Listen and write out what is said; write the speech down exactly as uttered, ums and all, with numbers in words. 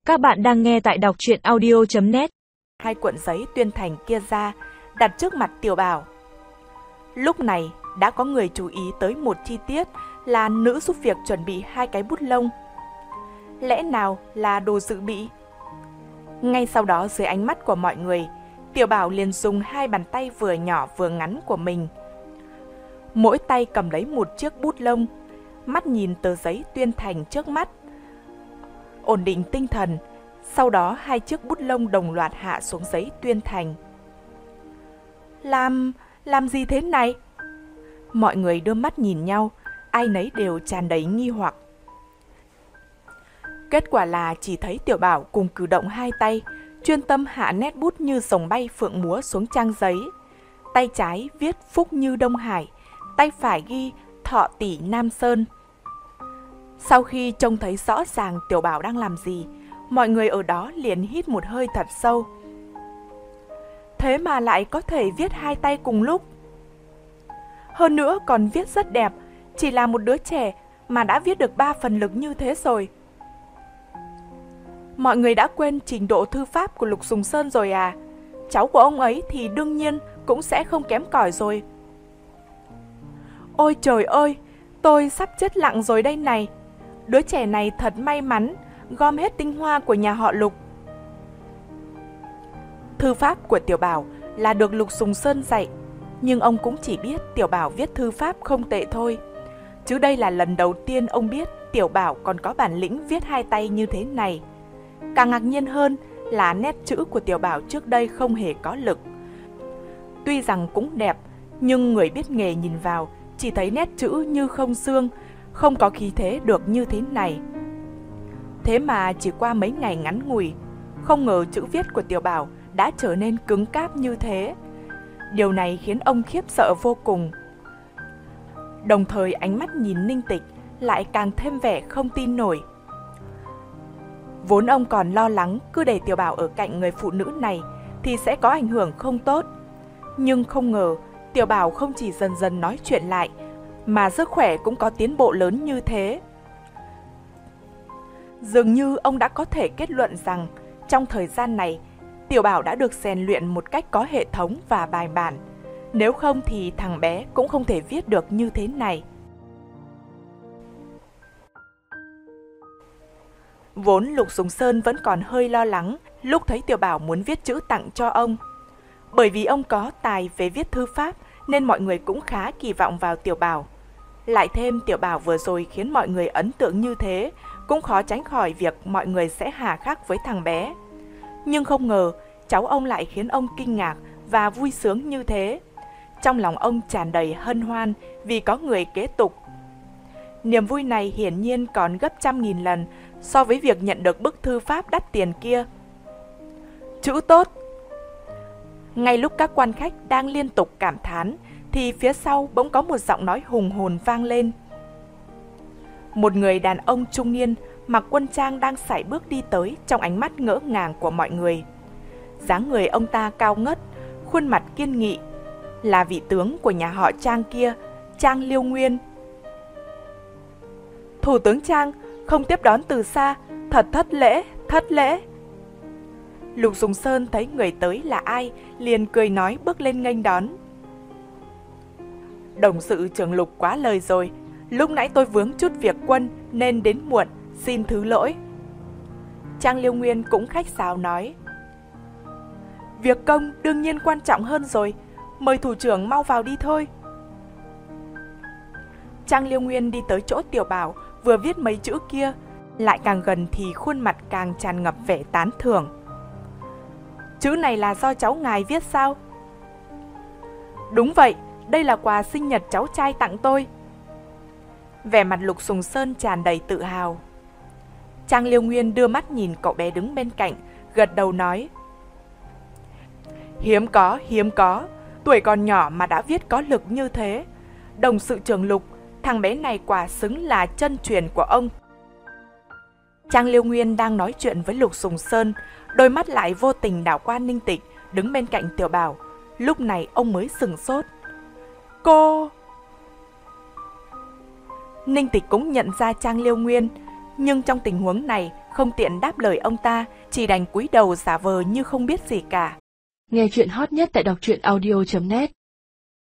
Các bạn đang nghe tại đọc truyện audio chấm net. Hai cuộn giấy tuyên thành kia ra, đặt trước mặt Tiểu Bảo. Lúc này đã có người chú ý tới một chi tiết là nữ giúp việc chuẩn bị hai cái bút lông. Lẽ nào là đồ dự bị? Ngay sau đó, dưới ánh mắt của mọi người, Tiểu Bảo liền dùng hai bàn tay vừa nhỏ vừa ngắn của mình, mỗi tay cầm lấy một chiếc bút lông, mắt nhìn tờ giấy tuyên thành trước mắt, ổn định tinh thần. Sau đó hai chiếc bút lông đồng loạt hạ xuống giấy tuyên thành. Làm... làm gì thế này? Mọi người đưa mắt nhìn nhau, ai nấy đều tràn đầy nghi hoặc. Kết quả là chỉ thấy Tiểu Bảo cùng cử động hai tay, chuyên tâm hạ nét bút như rồng bay phượng múa xuống trang giấy. Tay trái viết Phúc Như Đông Hải, tay phải ghi Thọ Tỷ Nam Sơn. Sau khi trông thấy rõ ràng Tiểu Bảo đang làm gì, mọi người ở đó liền hít một hơi thật sâu. Thế mà lại có thể viết hai tay cùng lúc. Hơn nữa còn viết rất đẹp, chỉ là một đứa trẻ mà đã viết được ba phần lực như thế rồi. Mọi người đã quên trình độ thư pháp của Lục Sùng Sơn rồi à? Cháu của ông ấy thì đương nhiên cũng sẽ không kém cỏi rồi. Ôi trời ơi, tôi sắp chết lặng rồi đây này. Đứa trẻ này thật may mắn, gom hết tinh hoa của nhà họ Lục. Thư pháp của Tiểu Bảo là được Lục Sùng Sơn dạy, nhưng ông cũng chỉ biết Tiểu Bảo viết thư pháp không tệ thôi. Chứ đây là lần đầu tiên ông biết Tiểu Bảo còn có bản lĩnh viết hai tay như thế này. Càng ngạc nhiên hơn là nét chữ của Tiểu Bảo trước đây không hề có lực. Tuy rằng cũng đẹp, nhưng người biết nghề nhìn vào chỉ thấy nét chữ như không xương, không có khí thế được như thế này. Thế mà chỉ qua mấy ngày ngắn ngủi, không ngờ chữ viết của Tiểu Bảo đã trở nên cứng cáp như thế. Điều này khiến ông khiếp sợ vô cùng. Đồng thời ánh mắt nhìn Ninh Tịch lại càng thêm vẻ không tin nổi. Vốn ông còn lo lắng cứ để Tiểu Bảo ở cạnh người phụ nữ này thì sẽ có ảnh hưởng không tốt. Nhưng không ngờ Tiểu Bảo không chỉ dần dần nói chuyện lại, mà sức khỏe cũng có tiến bộ lớn như thế. Dường như ông đã có thể kết luận rằng trong thời gian này, Tiểu Bảo đã được rèn luyện một cách có hệ thống và bài bản. Nếu không thì thằng bé cũng không thể viết được như thế này. Vốn Lục Sùng Sơn vẫn còn hơi lo lắng lúc thấy Tiểu Bảo muốn viết chữ tặng cho ông. Bởi vì ông có tài về viết thư pháp nên mọi người cũng khá kỳ vọng vào Tiểu Bảo. Lại thêm Tiểu Bảo vừa rồi khiến mọi người ấn tượng như thế, cũng khó tránh khỏi việc mọi người sẽ hà khắc với thằng bé. Nhưng không ngờ cháu ông lại khiến ông kinh ngạc và vui sướng như thế. Trong lòng ông tràn đầy hân hoan vì có người kế tục. Niềm vui này hiển nhiên còn gấp trăm nghìn lần so với việc nhận được bức thư pháp đắt tiền kia. Chữ tốt! Ngay lúc các quan khách đang liên tục cảm thán thì phía sau bỗng có một giọng nói hùng hồn vang lên. Một người đàn ông trung niên mặc quân trang đang sải bước đi tới trong ánh mắt ngỡ ngàng của mọi người. Dáng người ông ta cao ngất, khuôn mặt kiên nghị, là vị tướng của nhà họ Trang kia, Trang Liêu Nguyên. Thủ tướng Trang không tiếp đón từ xa, thật thất lễ, thất lễ. Lục Sùng Sơn thấy người tới là ai, liền cười nói bước lên nghênh đón. Đồng sự trưởng Lục quá lời rồi, lúc nãy tôi vướng chút việc quân nên đến muộn, xin thứ lỗi. Trang Liêu Nguyên cũng khách sáo nói. Việc công đương nhiên quan trọng hơn rồi, mời thủ trưởng mau vào đi thôi. Trang Liêu Nguyên đi tới chỗ Tiểu Bảo vừa viết mấy chữ kia, lại càng gần thì khuôn mặt càng tràn ngập vẻ tán thưởng. Chữ này là do cháu ngài viết sao? Đúng vậy, đây là quà sinh nhật cháu trai tặng tôi. Vẻ mặt Lục Sùng Sơn tràn đầy tự hào. Trang Liêu Nguyên đưa mắt nhìn cậu bé đứng bên cạnh, gật đầu nói. Hiếm có, hiếm có, tuổi còn nhỏ mà đã viết có lực như thế. Đồng sự trưởng Lục, thằng bé này quả xứng là chân truyền của ông. Trang Liêu Nguyên đang nói chuyện với Lục Sùng Sơn, đôi mắt lại vô tình đảo qua Ninh Tịch đứng bên cạnh Tiểu Bảo. Lúc này ông mới sửng sốt. Cô... Ninh Tịch cũng nhận ra Trang Liêu Nguyên, Nhưng trong tình huống này, không tiện đáp lời ông ta, chỉ đành cúi đầu giả vờ như không biết gì cả. Nghe chuyện hot nhất tại đọc truyện audio chấm net